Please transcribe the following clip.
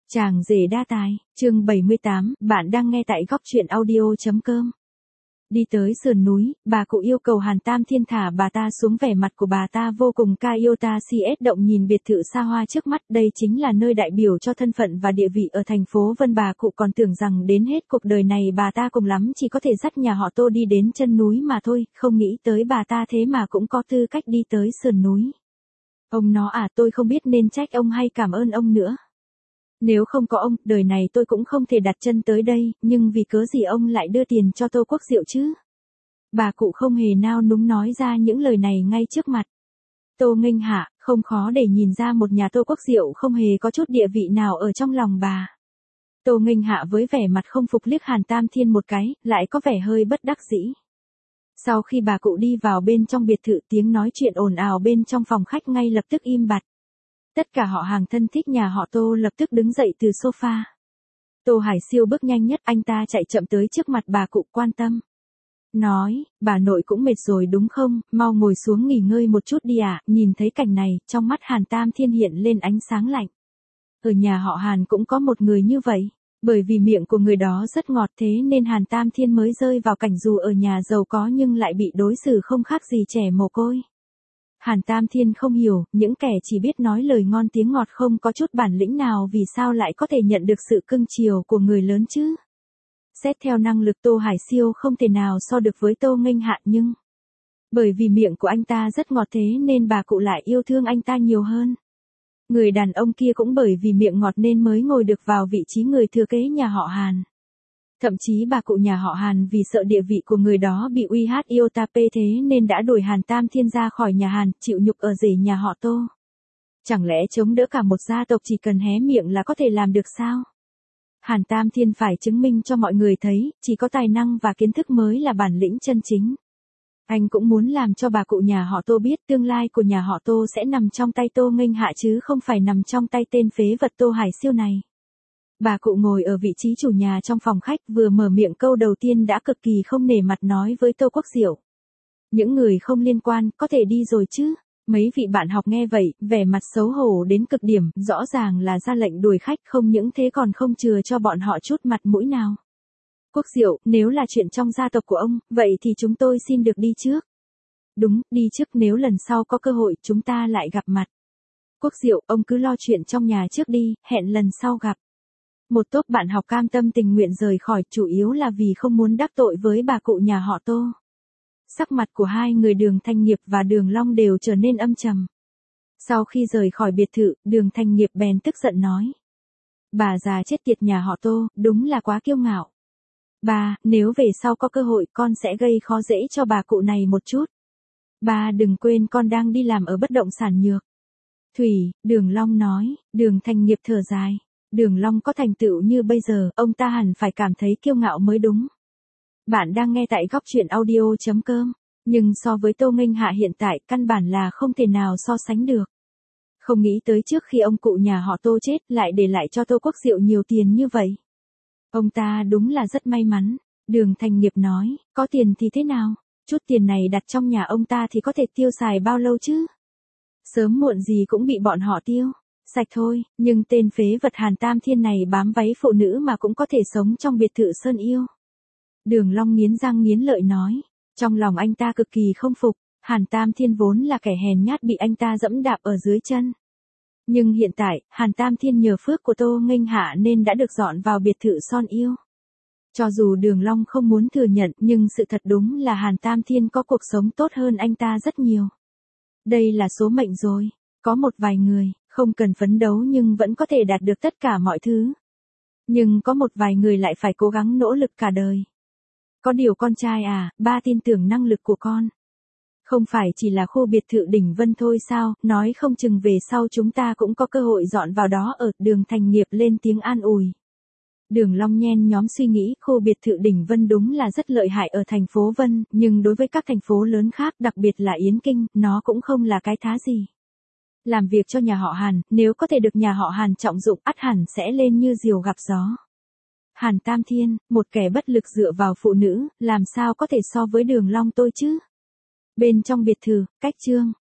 Chàng rể đa tài, chương 78, bạn đang nghe tại góc truyện audio.com. Đi tới sườn núi, bà cụ yêu cầu Hàn Tam Thiên thả bà ta xuống, vẻ mặt của bà ta vô cùng ca yêu ta CS động nhìn biệt thự xa hoa trước mắt, đây chính là nơi đại biểu cho thân phận và địa vị ở thành phố Vân. Bà cụ còn tưởng rằng đến hết cuộc đời này bà ta cùng lắm chỉ có thể dắt nhà họ Tô đi đến chân núi mà thôi, không nghĩ tới bà ta thế mà cũng có tư cách đi tới sườn núi. Ông nó à, tôi không biết nên trách ông hay cảm ơn ông nữa. Nếu không có ông, đời này tôi cũng không thể đặt chân tới đây, nhưng vì cớ gì ông lại đưa tiền cho Tô Quốc Diệu chứ? Bà cụ không hề nao núng nói ra những lời này ngay trước mặt Tô Nghênh Hạ, không khó để nhìn ra một nhà Tô Quốc Diệu không hề có chút địa vị nào ở trong lòng bà. Tô Nghênh Hạ với vẻ mặt không phục liếc Hàn Tam Thiên một cái, lại có vẻ hơi bất đắc dĩ. Sau khi bà cụ đi vào bên trong biệt thự, tiếng nói chuyện ồn ào bên trong phòng khách ngay lập tức im bặt. Tất cả họ hàng thân thích nhà họ Tô lập tức đứng dậy từ sofa. Tô Hải Siêu bước nhanh nhất, anh ta chạy chậm tới trước mặt bà cụ quan tâm. Nói, bà nội cũng mệt rồi đúng không, mau ngồi xuống nghỉ ngơi một chút đi ạ. Nhìn thấy cảnh này, trong mắt Hàn Tam Thiên hiện lên ánh sáng lạnh. Ở nhà họ Hàn cũng có một người như vậy. Bởi vì miệng của người đó rất ngọt, thế nên Hàn Tam Thiên mới rơi vào cảnh dù ở nhà giàu có nhưng lại bị đối xử không khác gì trẻ mồ côi. Hàn Tam Thiên không hiểu, những kẻ chỉ biết nói lời ngon tiếng ngọt không có chút bản lĩnh nào vì sao lại có thể nhận được sự cưng chiều của người lớn chứ. Xét theo năng lực Tô Hải Siêu không thể nào so được với Tô Nghênh Hạ, nhưng bởi vì miệng của anh ta rất ngọt thế nên bà cụ lại yêu thương anh ta nhiều hơn. Người đàn ông kia cũng bởi vì miệng ngọt nên mới ngồi được vào vị trí người thừa kế nhà họ Hàn. Thậm chí bà cụ nhà họ Hàn vì sợ địa vị của người đó bị uy hát yêu ta pê thế nên đã đuổi Hàn Tam Thiên ra khỏi nhà Hàn, chịu nhục ở rể nhà họ Tô. Chẳng lẽ chống đỡ cả một gia tộc chỉ cần hé miệng là có thể làm được sao? Hàn Tam Thiên phải chứng minh cho mọi người thấy, chỉ có tài năng và kiến thức mới là bản lĩnh chân chính. Anh cũng muốn làm cho bà cụ nhà họ Tô biết tương lai của nhà họ Tô sẽ nằm trong tay Tô Nghênh Hạ chứ không phải nằm trong tay tên phế vật Tô Hải Siêu này. Bà cụ ngồi ở vị trí chủ nhà trong phòng khách, vừa mở miệng câu đầu tiên đã cực kỳ không nể mặt nói với Tô Quốc Diệu. Những người không liên quan, có thể đi rồi chứ? Mấy vị bạn học nghe vậy, vẻ mặt xấu hổ đến cực điểm, rõ ràng là ra lệnh đuổi khách, không những thế còn không chừa cho bọn họ chút mặt mũi nào. Quốc Diệu, nếu là chuyện trong gia tộc của ông, vậy thì chúng tôi xin được đi trước. Đúng, đi trước, nếu lần sau có cơ hội chúng ta lại gặp mặt. Quốc Diệu, ông cứ lo chuyện trong nhà trước đi, hẹn lần sau gặp. Một tốp bạn học cam tâm tình nguyện rời khỏi, chủ yếu là vì không muốn đắc tội với bà cụ nhà họ Tô. Sắc mặt của hai người Đường Thanh Nghiệp và Đường Long đều trở nên âm trầm. Sau khi rời khỏi biệt thự, Đường Thanh Nghiệp bèn tức giận nói. Bà già chết tiệt nhà họ Tô, đúng là quá kiêu ngạo. Ba, nếu về sau có cơ hội con sẽ gây khó dễ cho bà cụ này một chút. Ba đừng quên con đang đi làm ở bất động sản nhược. Thủy, Đường Long nói. Đường Thanh Nghiệp thở dài. Đường Long có thành tựu như bây giờ, ông ta hẳn phải cảm thấy kiêu ngạo mới đúng. Bạn đang nghe tại góc truyện audio.com, nhưng so với Tô Nghênh Hạ hiện tại, căn bản là không thể nào so sánh được. Không nghĩ tới trước khi ông cụ nhà họ Tô chết lại để lại cho Tô Quốc Diệu nhiều tiền như vậy. Ông ta đúng là rất may mắn. Đường Thanh Nghiệp nói, có tiền thì thế nào? Chút tiền này đặt trong nhà ông ta thì có thể tiêu xài bao lâu chứ? Sớm muộn gì cũng bị bọn họ tiêu sạch thôi, nhưng tên phế vật Hàn Tam Thiên này bám váy phụ nữ mà cũng có thể sống trong biệt thự Sơn Yêu. Đường Long nghiến răng nghiến lợi nói, trong lòng anh ta cực kỳ không phục, Hàn Tam Thiên vốn là kẻ hèn nhát bị anh ta dẫm đạp ở dưới chân. Nhưng hiện tại, Hàn Tam Thiên nhờ phước của Tô Nghênh Hạ nên đã được dọn vào biệt thự Son Yêu. Cho dù Đường Long không muốn thừa nhận nhưng sự thật đúng là Hàn Tam Thiên có cuộc sống tốt hơn anh ta rất nhiều. Đây là số mệnh rồi, có một vài người không cần phấn đấu nhưng vẫn có thể đạt được tất cả mọi thứ. Nhưng có một vài người lại phải cố gắng nỗ lực cả đời. Có điều con trai à, ba tin tưởng năng lực của con. Không phải chỉ là khu biệt thự đỉnh Vân thôi sao, nói không chừng về sau chúng ta cũng có cơ hội dọn vào đó ở. Đường Thanh Nghiệp lên tiếng an ủi. Đường Long nhen nhóm suy nghĩ, khu biệt thự đỉnh Vân đúng là rất lợi hại ở thành phố Vân, nhưng đối với các thành phố lớn khác đặc biệt là Yến Kinh, nó cũng không là cái thá gì. Làm việc cho nhà họ Hàn, nếu có thể được nhà họ Hàn trọng dụng ắt hẳn sẽ lên như diều gặp gió. Hàn Tam Thiên, một kẻ bất lực dựa vào phụ nữ, làm sao có thể so với Đường Long tôi chứ? Bên trong biệt thự, cách Trương